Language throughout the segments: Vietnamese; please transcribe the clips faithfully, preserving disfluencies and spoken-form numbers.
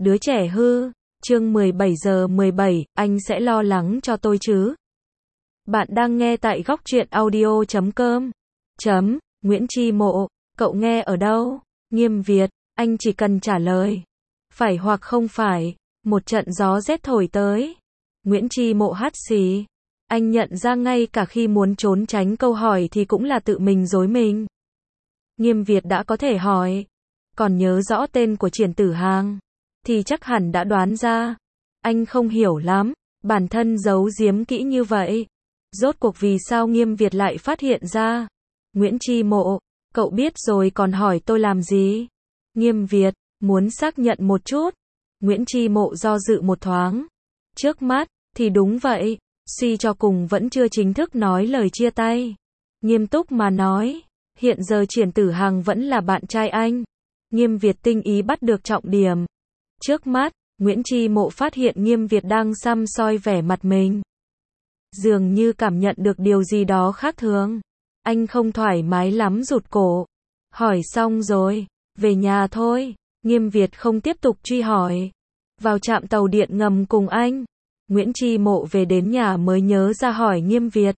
Đứa trẻ hư, chương mười bảy giờ mười bảy, anh sẽ lo lắng cho tôi chứ? Bạn đang nghe tại góc truyện audio chấm com. Chấm, Nguyễn Chi Mộ, cậu nghe ở đâu? Nghiêm Việt, anh chỉ cần trả lời. Phải hoặc không phải, một trận gió rét thổi tới. Nguyễn Chi Mộ hắt xì. Anh nhận ra ngay cả khi muốn trốn tránh câu hỏi thì cũng là tự mình dối mình. Nghiêm Việt đã có thể hỏi. Còn nhớ rõ tên của Triển Tử Hàng thì chắc hẳn đã đoán ra. Anh không hiểu lắm, bản thân giấu giếm kỹ như vậy. Rốt cuộc vì sao Nghiêm Việt lại phát hiện ra? Nguyễn Chi Mộ, cậu biết rồi còn hỏi tôi làm gì? Nghiêm Việt, muốn xác nhận một chút. Nguyễn Chi Mộ do dự một thoáng. Trước mắt, thì đúng vậy, suy cho cùng vẫn chưa chính thức nói lời chia tay. Nghiêm túc mà nói, hiện giờ Triển Tử Hàng vẫn là bạn trai anh. Nghiêm Việt tinh ý bắt được trọng điểm. Trước mắt, Nguyễn Chi Mộ phát hiện Nghiêm Việt đang săm soi vẻ mặt mình. Dường như cảm nhận được điều gì đó khác thường. Anh không thoải mái lắm rụt cổ. Hỏi xong rồi, về nhà thôi. Nghiêm Việt không tiếp tục truy hỏi. Vào trạm tàu điện ngầm cùng anh. Nguyễn Chi Mộ về đến nhà mới nhớ ra hỏi Nghiêm Việt.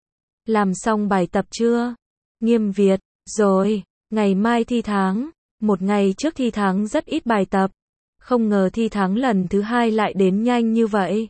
Làm xong bài tập chưa? Nghiêm Việt, rồi, ngày mai thi tháng. Một ngày trước thi tháng rất ít bài tập. Không ngờ thi tháng lần thứ hai lại đến nhanh như vậy.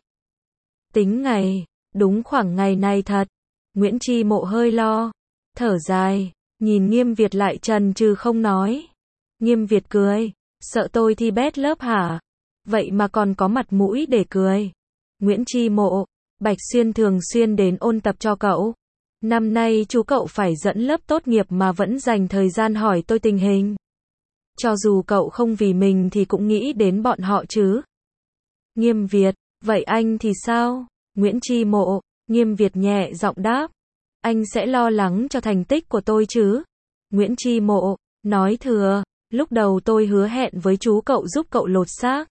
Tính ngày, đúng khoảng ngày này thật. Nguyễn Chi Mộ hơi lo. Thở dài, nhìn Nghiêm Việt lại chần chừ không nói. Nghiêm Việt cười, sợ tôi thi bét lớp hả? Vậy mà còn có mặt mũi để cười. Nguyễn Chi Mộ, Bạch Xuyên thường xuyên đến ôn tập cho cậu. Năm nay chú cậu phải dẫn lớp tốt nghiệp mà vẫn dành thời gian hỏi tôi tình hình. Cho dù cậu không vì mình thì cũng nghĩ đến bọn họ chứ. Nghiêm Việt, vậy anh thì sao? Nguyễn Chi Mộ, Nghiêm Việt nhẹ giọng đáp. Anh sẽ lo lắng cho thành tích của tôi chứ? Nguyễn Chi Mộ, nói thừa, lúc đầu tôi hứa hẹn với chú cậu giúp cậu lột xác.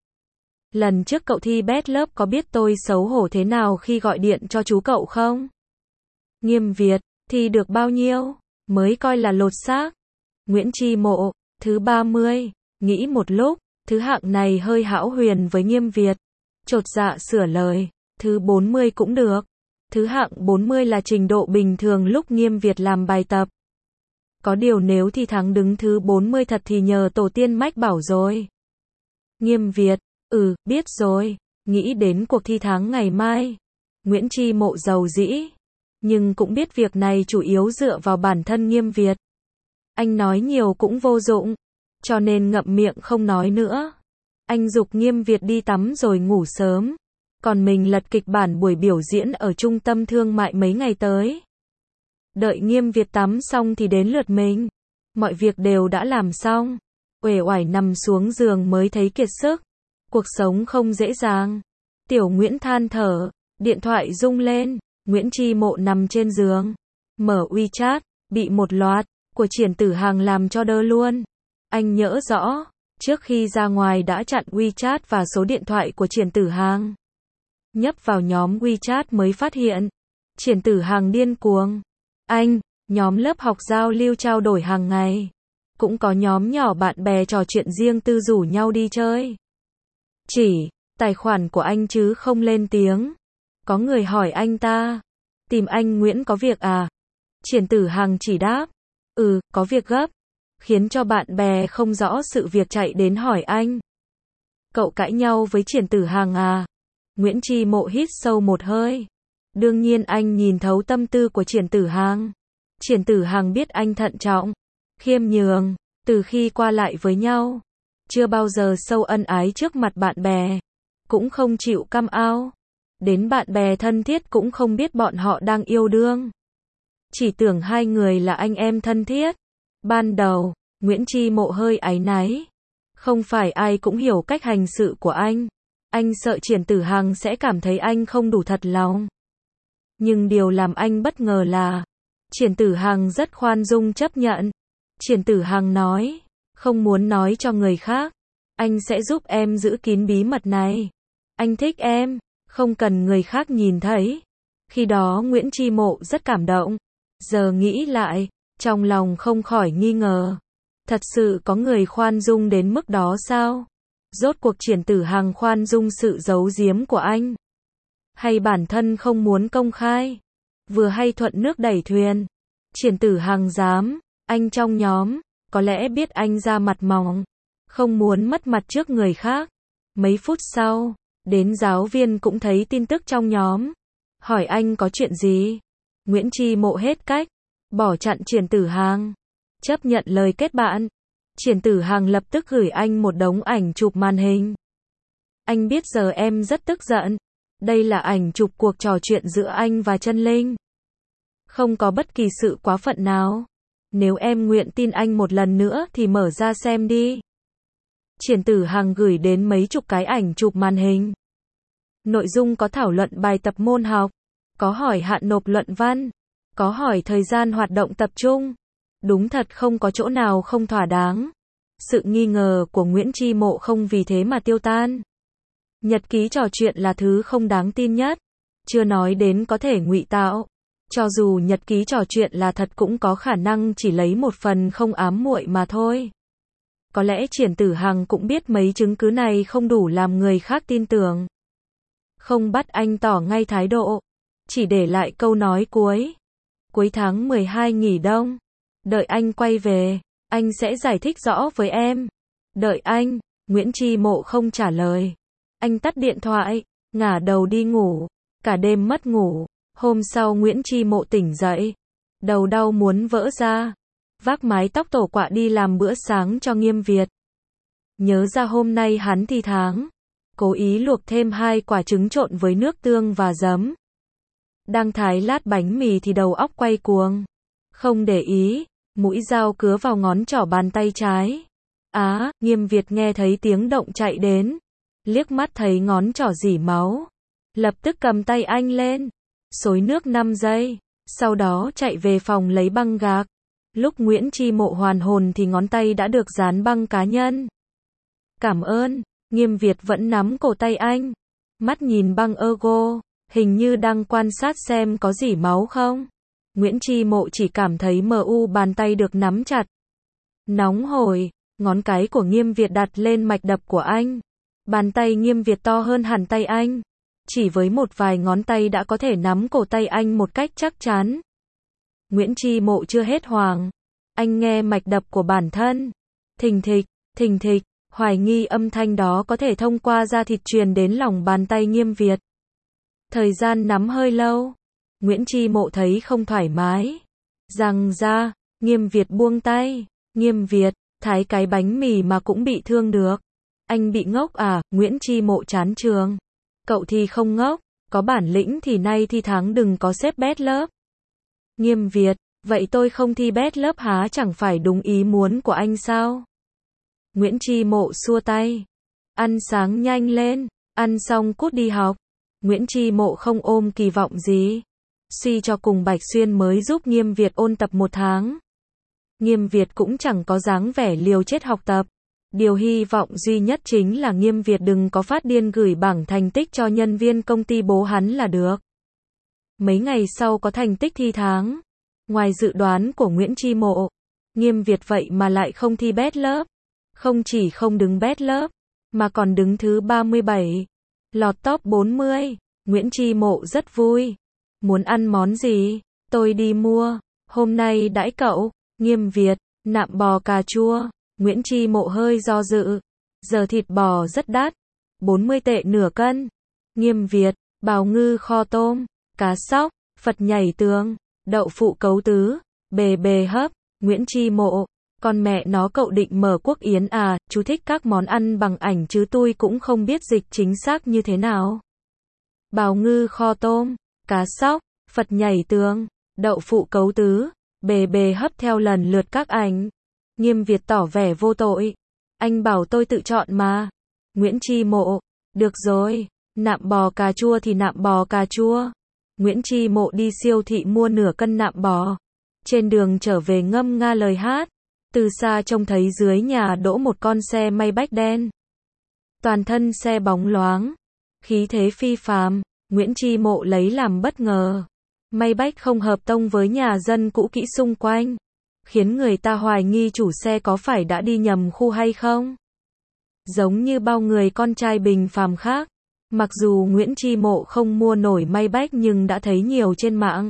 Lần trước cậu thi bét lớp có biết tôi xấu hổ thế nào khi gọi điện cho chú cậu không? Nghiêm Việt, thi được bao nhiêu? Mới coi là lột xác. Nguyễn Chi Mộ, thứ ba mươi, nghĩ một lúc, thứ hạng này hơi hão huyền với Nghiêm Việt. Chột dạ sửa lời, thứ bốn mươi cũng được. Thứ hạng bốn mươi là trình độ bình thường lúc Nghiêm Việt làm bài tập. Có điều nếu thi thắng đứng thứ bốn mươi thật thì nhờ tổ tiên mách bảo rồi. Nghiêm Việt, ừ, biết rồi, nghĩ đến cuộc thi tháng ngày mai. Nguyễn Chi Mộ giàu dĩ, nhưng cũng biết việc này chủ yếu dựa vào bản thân Nghiêm Việt. Anh nói nhiều cũng vô dụng, cho nên ngậm miệng không nói nữa. Anh giục Nghiêm Việt đi tắm rồi ngủ sớm, còn mình lật kịch bản buổi biểu diễn ở trung tâm thương mại mấy ngày tới. Đợi Nghiêm Việt tắm xong thì đến lượt mình. Mọi việc đều đã làm xong, uể oải nằm xuống giường mới thấy kiệt sức. Cuộc sống không dễ dàng. Tiểu Nguyễn than thở, điện thoại rung lên, Nguyễn Chi Mộ nằm trên giường, mở WeChat, bị một loạt của Triển Tử Hàng làm cho đơ luôn. Anh nhớ rõ, trước khi ra ngoài đã chặn WeChat và số điện thoại của Triển Tử Hàng. Nhấp vào nhóm WeChat mới phát hiện, Triển Tử Hàng điên cuồng. Anh, nhóm lớp học giao lưu trao đổi hàng ngày. Cũng có nhóm nhỏ bạn bè trò chuyện riêng tư rủ nhau đi chơi. Chỉ, tài khoản của anh chứ không lên tiếng. Có người hỏi anh ta, tìm anh Nguyễn có việc à? Triển Tử Hàng chỉ đáp, ừ, có việc gấp. Khiến cho bạn bè không rõ sự việc chạy đến hỏi anh. Cậu cãi nhau với Triển Tử Hàng à? Nguyễn Chi Mộ hít sâu một hơi. Đương nhiên anh nhìn thấu tâm tư của Triển Tử Hàng. Triển Tử Hàng biết anh thận trọng, khiêm nhường, từ khi qua lại với nhau. Chưa bao giờ sâu ân ái trước mặt bạn bè. Cũng không chịu căm ao. Đến bạn bè thân thiết cũng không biết bọn họ đang yêu đương. Chỉ tưởng hai người là anh em thân thiết. Ban đầu, Nguyễn Chi Mộ hơi áy náy. Không phải ai cũng hiểu cách hành sự của anh. Anh sợ Triển Tử Hàng sẽ cảm thấy anh không đủ thật lòng. Nhưng điều làm anh bất ngờ là Triển Tử Hàng rất khoan dung chấp nhận. Triển Tử Hàng nói, không muốn nói cho người khác. Anh sẽ giúp em giữ kín bí mật này. Anh thích em, không cần người khác nhìn thấy. Khi đó Nguyễn Chi Mộ rất cảm động. Giờ nghĩ lại, trong lòng không khỏi nghi ngờ. Thật sự có người khoan dung đến mức đó sao? Rốt cuộc Triển Tử Hằng khoan dung sự giấu giếm của anh, hay bản thân không muốn công khai? Vừa hay thuận nước đẩy thuyền. Triển Tử Hằng dám, anh trong nhóm, có lẽ biết anh ra mặt mỏng, không muốn mất mặt trước người khác. Mấy phút sau, đến giáo viên cũng thấy tin tức trong nhóm, hỏi anh có chuyện gì. Nguyễn Chi Mộ hết cách, bỏ chặn Triển Tử Hằng, chấp nhận lời kết bạn. Triển Tử Hằng lập tức gửi anh một đống ảnh chụp màn hình. Anh biết giờ em rất tức giận. Đây là ảnh chụp cuộc trò chuyện giữa anh và Chân Linh. Không có bất kỳ sự quá phận nào. Nếu em nguyện tin anh một lần nữa thì mở ra xem đi. Triển Tử Hằng gửi đến mấy chục cái ảnh chụp màn hình. Nội dung có thảo luận bài tập môn học, có hỏi hạn nộp luận văn, có hỏi thời gian hoạt động tập trung. Đúng thật không có chỗ nào không thỏa đáng. Sự nghi ngờ của Nguyễn Chi Mộ không vì thế mà tiêu tan. Nhật ký trò chuyện là thứ không đáng tin nhất. Chưa nói đến có thể ngụy tạo. Cho dù nhật ký trò chuyện là thật cũng có khả năng chỉ lấy một phần không ám muội mà thôi. Có lẽ Triển Tử Hằng cũng biết mấy chứng cứ này không đủ làm người khác tin tưởng. Không bắt anh tỏ ngay thái độ. Chỉ để lại câu nói cuối. Cuối tháng mười hai nghỉ đông. Đợi anh quay về, anh sẽ giải thích rõ với em. Đợi anh, Nguyễn Chi Mộ không trả lời. Anh tắt điện thoại, ngả đầu đi ngủ. Cả đêm mất ngủ. Hôm sau Nguyễn Chi Mộ tỉnh dậy. Đầu đau muốn vỡ ra. Vác mái tóc tổ quạ đi làm bữa sáng cho Nghiêm Việt. Nhớ ra hôm nay hắn thi tháng. Cố ý luộc thêm hai quả trứng trộn với nước tương và giấm. Đang thái lát bánh mì thì đầu óc quay cuồng. Không để ý, mũi dao cứa vào ngón trỏ bàn tay trái. Á, à, Nghiêm Việt nghe thấy tiếng động chạy đến. Liếc mắt thấy ngón trỏ rỉ máu. Lập tức cầm tay anh lên. Xối nước năm giây. Sau đó chạy về phòng lấy băng gạc. Lúc Nguyễn Chi Mộ hoàn hồn thì ngón tay đã được dán băng cá nhân. Cảm ơn. Nghiêm Việt vẫn nắm cổ tay anh. Mắt nhìn băng ergo. Hình như đang quan sát xem có rỉ máu không. Nguyễn Chi Mộ chỉ cảm thấy mờ u bàn tay được nắm chặt. Nóng hổi, ngón cái của Nghiêm Việt đặt lên mạch đập của anh. Bàn tay Nghiêm Việt to hơn hẳn tay anh. Chỉ với một vài ngón tay đã có thể nắm cổ tay anh một cách chắc chắn. Nguyễn Chi Mộ chưa hết hoảng. Anh nghe mạch đập của bản thân. Thình thịch, thình thịch, hoài nghi âm thanh đó có thể thông qua da thịt truyền đến lòng bàn tay Nghiêm Việt. Thời gian nắm hơi lâu. Nguyễn Chi Mộ thấy không thoải mái. Rằng ra, Nghiêm Việt buông tay. Nghiêm Việt, thái cái bánh mì mà cũng bị thương được. Anh bị ngốc à? Nguyễn Chi Mộ chán trường. Cậu thì không ngốc, có bản lĩnh thì nay thi tháng đừng có xếp bét lớp. Nghiêm Việt, vậy tôi không thi bét lớp há chẳng phải đúng ý muốn của anh sao? Nguyễn Chi Mộ xua tay. Ăn sáng nhanh lên, ăn xong cút đi học. Nguyễn Chi Mộ không ôm kỳ vọng gì. Suy cho cùng Bạch Xuyên mới giúp Nghiêm Việt ôn tập một tháng. Nghiêm Việt cũng chẳng có dáng vẻ liều chết học tập. Điều hy vọng duy nhất chính là Nghiêm Việt đừng có phát điên gửi bảng thành tích cho nhân viên công ty bố hắn là được. Mấy ngày sau có thành tích thi tháng. Ngoài dự đoán của Nguyễn Chi Mộ, Nghiêm Việt vậy mà lại không thi bét lớp. Không chỉ không đứng bét lớp, mà còn đứng thứ ba mươi bảy. Lọt top bốn mươi. Nguyễn Chi Mộ rất vui. Muốn ăn món gì? Tôi đi mua. Hôm nay đãi cậu. Nghiêm Việt, nạm bò cà chua. Nguyễn Chi Mộ hơi do dự. Giờ thịt bò rất đắt. bốn mươi tệ nửa cân. Nghiêm Việt, bào ngư kho tôm. Cá sóc, Phật nhảy tường. Đậu phụ cấu tứ. Bề bề hấp. Nguyễn Chi Mộ, con mẹ nó cậu định mở quốc yến à? Chú thích các món ăn bằng ảnh chứ tôi cũng không biết dịch chính xác như thế nào. Bào ngư kho tôm. Cá sóc, Phật nhảy tường. Đậu phụ cấu tứ. Bề bề hấp theo lần lượt các ảnh. Nghiêm Việt tỏ vẻ vô tội. Anh bảo tôi tự chọn mà. Nguyễn Chi Mộ, được rồi, nạm bò cà chua thì nạm bò cà chua. Nguyễn Chi Mộ đi siêu thị mua nửa cân nạm bò. Trên đường trở về ngâm nga lời hát. Từ xa trông thấy dưới nhà đỗ một con xe Maybach đen. Toàn thân xe bóng loáng. Khí thế phi phàm. Nguyễn Chi Mộ lấy làm bất ngờ. Maybach không hợp tông với nhà dân cũ kỹ xung quanh. Khiến người ta hoài nghi chủ xe có phải đã đi nhầm khu hay không. Giống như bao người con trai bình phàm khác, mặc dù Nguyễn Chi Mộ không mua nổi Maybach nhưng đã thấy nhiều trên mạng.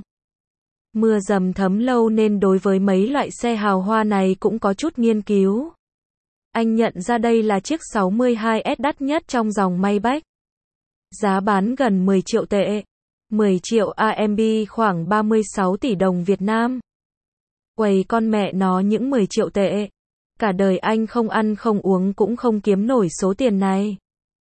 Mưa dầm thấm lâu nên đối với mấy loại xe hào hoa này cũng có chút nghiên cứu. Anh nhận ra đây là chiếc sáu mươi hai S đắt nhất trong dòng Maybach. Giá bán gần mười triệu tệ. mười triệu a em bê khoảng ba mươi sáu tỷ đồng Việt Nam. Quầy con mẹ nó những mười triệu tệ. Cả đời anh không ăn không uống cũng không kiếm nổi số tiền này.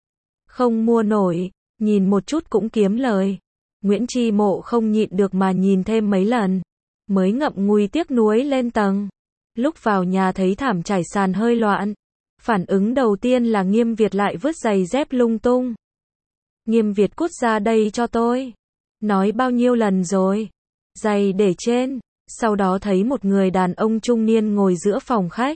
Không mua nổi, nhìn một chút cũng kiếm lời. Nguyễn Chi Mộ không nhịn được mà nhìn thêm mấy lần. Mới ngậm ngùi tiếc nuối lên tầng. Lúc vào nhà thấy thảm trải sàn hơi loạn. Phản ứng đầu tiên là Nghiêm Việt lại vứt giày dép lung tung. Nghiêm Việt cút ra đây cho tôi. Nói bao nhiêu lần rồi. Giày để trên. Sau đó thấy một người đàn ông trung niên ngồi giữa phòng khách.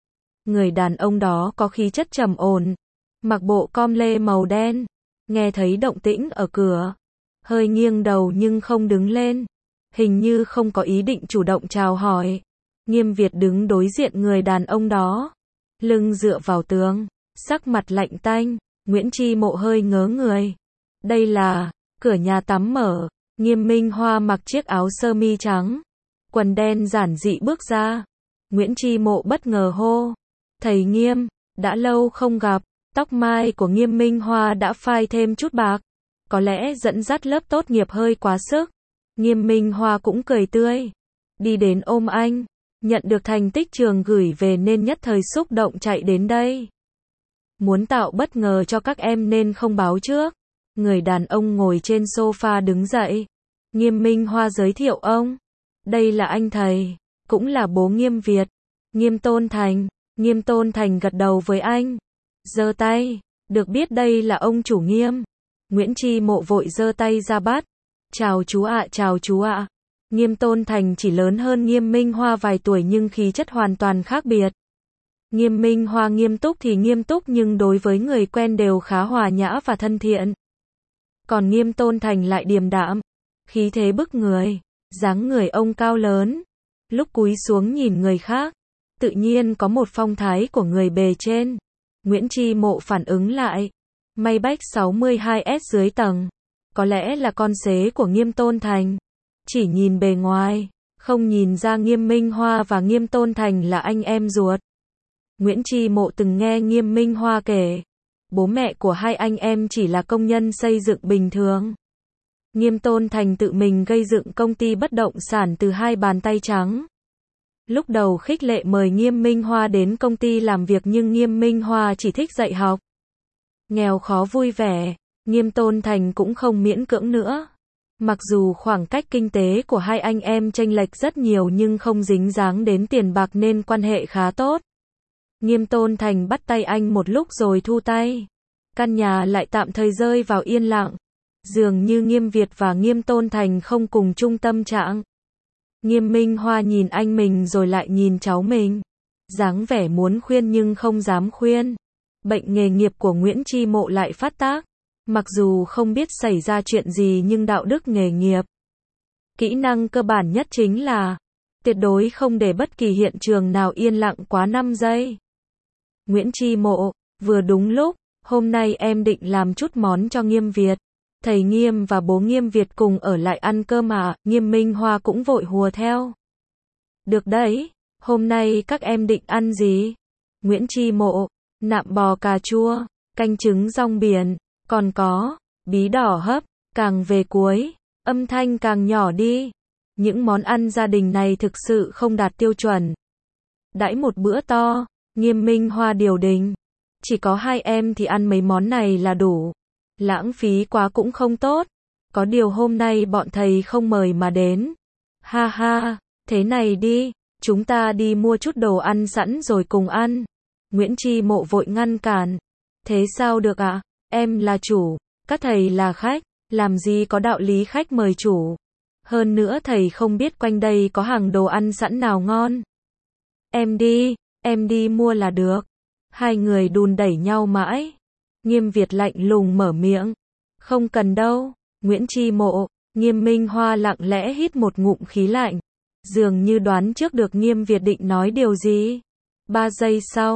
Người đàn ông đó có khí chất trầm ổn. Mặc bộ com lê màu đen. Nghe thấy động tĩnh ở cửa. Hơi nghiêng đầu nhưng không đứng lên. Hình như không có ý định chủ động chào hỏi. Nghiêm Việt đứng đối diện người đàn ông đó. Lưng dựa vào tường. Sắc mặt lạnh tanh. Nguyễn Chi Mộ hơi ngớ người. Đây là... Cửa nhà tắm mở. Nghiêm Minh Hoa mặc chiếc áo sơ mi trắng. Quần đen giản dị bước ra. Nguyễn Chi Mộ bất ngờ hô. Thầy Nghiêm, đã lâu không gặp. Tóc mai của Nghiêm Minh Hoa đã phai thêm chút bạc. Có lẽ dẫn dắt lớp tốt nghiệp hơi quá sức. Nghiêm Minh Hoa cũng cười tươi. Đi đến ôm anh. Nhận được thành tích trường gửi về nên nhất thời xúc động chạy đến đây. Muốn tạo bất ngờ cho các em nên không báo trước. Người đàn ông ngồi trên sofa đứng dậy. Nghiêm Minh Hoa giới thiệu ông. Đây là anh thầy, cũng là bố Nghiêm Việt. Nghiêm Tôn Thành. Nghiêm Tôn Thành gật đầu với anh. Giơ tay. Được biết đây là ông chủ Nghiêm. Nguyễn Chi Mộ vội giơ tay ra bắt. Chào chú ạ, chào chú ạ. Nghiêm Tôn Thành chỉ lớn hơn Nghiêm Minh Hoa vài tuổi nhưng khí chất hoàn toàn khác biệt. Nghiêm Minh Hoa nghiêm túc thì nghiêm túc nhưng đối với người quen đều khá hòa nhã và thân thiện. Còn Nghiêm Tôn Thành lại điềm đạm, khí thế bức người, dáng người ông cao lớn. Lúc cúi xuống nhìn người khác, tự nhiên có một phong thái của người bề trên. Nguyễn Chi Mộ phản ứng lại. Maybach sáu mươi hai S dưới tầng. Có lẽ là con xế của Nghiêm Tôn Thành. Chỉ nhìn bề ngoài, không nhìn ra Nghiêm Minh Hoa và Nghiêm Tôn Thành là anh em ruột. Nguyễn Chi Mộ từng nghe Nghiêm Minh Hoa kể. Bố mẹ của hai anh em chỉ là công nhân xây dựng bình thường. Nghiêm Tôn Thành tự mình gây dựng công ty bất động sản từ hai bàn tay trắng. Lúc đầu khích lệ mời Nghiêm Minh Hoa đến công ty làm việc nhưng Nghiêm Minh Hoa chỉ thích dạy học. Nghèo khó vui vẻ, Nghiêm Tôn Thành cũng không miễn cưỡng nữa. Mặc dù khoảng cách kinh tế của hai anh em chênh lệch rất nhiều nhưng không dính dáng đến tiền bạc nên quan hệ khá tốt. Nghiêm Tôn Thành bắt tay anh một lúc rồi thu tay. Căn nhà lại tạm thời rơi vào yên lặng. Dường như Nghiêm Việt và Nghiêm Tôn Thành không cùng chung tâm trạng. Nghiêm Minh Hoa nhìn anh mình rồi lại nhìn cháu mình. Dáng vẻ muốn khuyên nhưng không dám khuyên. Bệnh nghề nghiệp của Nguyễn Chi Mộ lại phát tác. Mặc dù không biết xảy ra chuyện gì nhưng đạo đức nghề nghiệp. Kỹ năng cơ bản nhất chính là tuyệt đối không để bất kỳ hiện trường nào yên lặng quá năm giây. Nguyễn Chi Mộ, vừa đúng lúc, hôm nay em định làm chút món cho Nghiêm Việt. Thầy Nghiêm và bố Nghiêm Việt cùng ở lại ăn cơm à, Nghiêm Minh Hoa cũng vội hùa theo. Được đấy, hôm nay các em định ăn gì? Nguyễn Chi Mộ, nạm bò cà chua, canh trứng rong biển, còn có, bí đỏ hấp, càng về cuối, âm thanh càng nhỏ đi. Những món ăn gia đình này thực sự không đạt tiêu chuẩn. Đãi một bữa to, Nghiêm Minh Hoa điều đình. Chỉ có hai em thì ăn mấy món này là đủ. Lãng phí quá cũng không tốt. Có điều hôm nay bọn thầy không mời mà đến. Ha ha, thế này đi, chúng ta đi mua chút đồ ăn sẵn rồi cùng ăn. Nguyễn Chi Mộ vội ngăn cản. Thế sao được ạ? À? Em là chủ, các thầy là khách, làm gì có đạo lý khách mời chủ. Hơn nữa thầy không biết quanh đây có hàng đồ ăn sẵn nào ngon. Em đi, em đi mua là được. Hai người đùn đẩy nhau mãi. Nghiêm Việt lạnh lùng mở miệng. Không cần đâu. Nguyễn Chi Mộ, Nghiêm Minh Hoa lặng lẽ hít một ngụm khí lạnh. Dường như đoán trước được Nghiêm Việt định nói điều gì. Ba giây sau,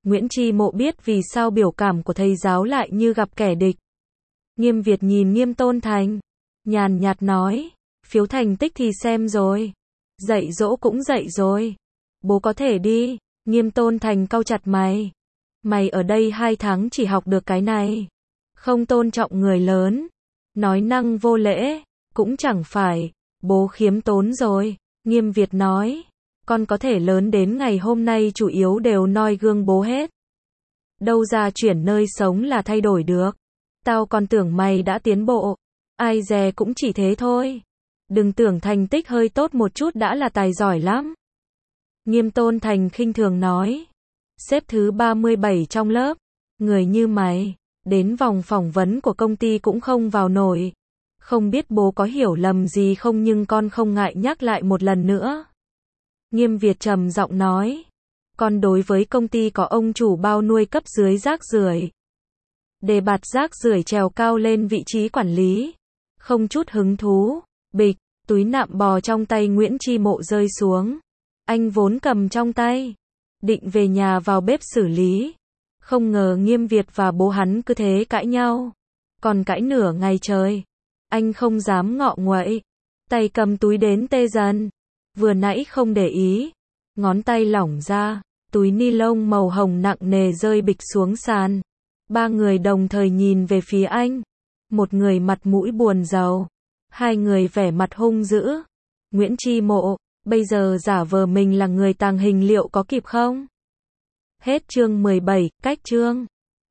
Nguyễn Chi Mộ biết vì sao biểu cảm của thầy giáo lại như gặp kẻ địch. Nghiêm Việt nhìn Nghiêm Tôn Thành, nhàn nhạt nói, phiếu thành tích thì xem rồi. Dạy dỗ cũng dạy rồi. Bố có thể đi. Nghiêm Tôn Thành cau chặt mày. Mày ở đây hai tháng chỉ học được cái này. Không tôn trọng người lớn. Nói năng vô lễ. Cũng chẳng phải. Bố khiếm tốn rồi. Nghiêm Việt nói. Con có thể lớn đến ngày hôm nay chủ yếu đều noi gương bố hết. Đâu ra chuyển nơi sống là thay đổi được. Tao còn tưởng mày đã tiến bộ. Ai dè cũng chỉ thế thôi. Đừng tưởng thành tích hơi tốt một chút đã là tài giỏi lắm. Nghiêm Tôn Thành khinh thường nói. Xếp thứ ba mươi bảy trong lớp. Người như mày, đến vòng phỏng vấn của công ty cũng không vào nổi. Không biết bố có hiểu lầm gì không nhưng con không ngại nhắc lại một lần nữa. Nghiêm Việt trầm giọng nói. Con đối với công ty có ông chủ bao nuôi cấp dưới rác rưởi. Đề bạt rác rưởi trèo cao lên vị trí quản lý. Không chút hứng thú. Bịch, túi nạm bò trong tay Nguyễn Chi Mộ rơi xuống. Anh vốn cầm trong tay. Định về nhà vào bếp xử lý. Không ngờ Nghiêm Việt và bố hắn cứ thế cãi nhau. Còn cãi nửa ngày trời. Anh không dám ngọ nguậy. Tay cầm túi đến tê dần. Vừa nãy không để ý. Ngón tay lỏng ra. Túi ni lông màu hồng nặng nề rơi bịch xuống sàn. Ba người đồng thời nhìn về phía anh. Một người mặt mũi buồn rầu. Hai người vẻ mặt hung dữ. Nguyễn Chi Mộ, bây giờ giả vờ mình là người tàng hình liệu có kịp không? Hết chương mười bảy, cách chương.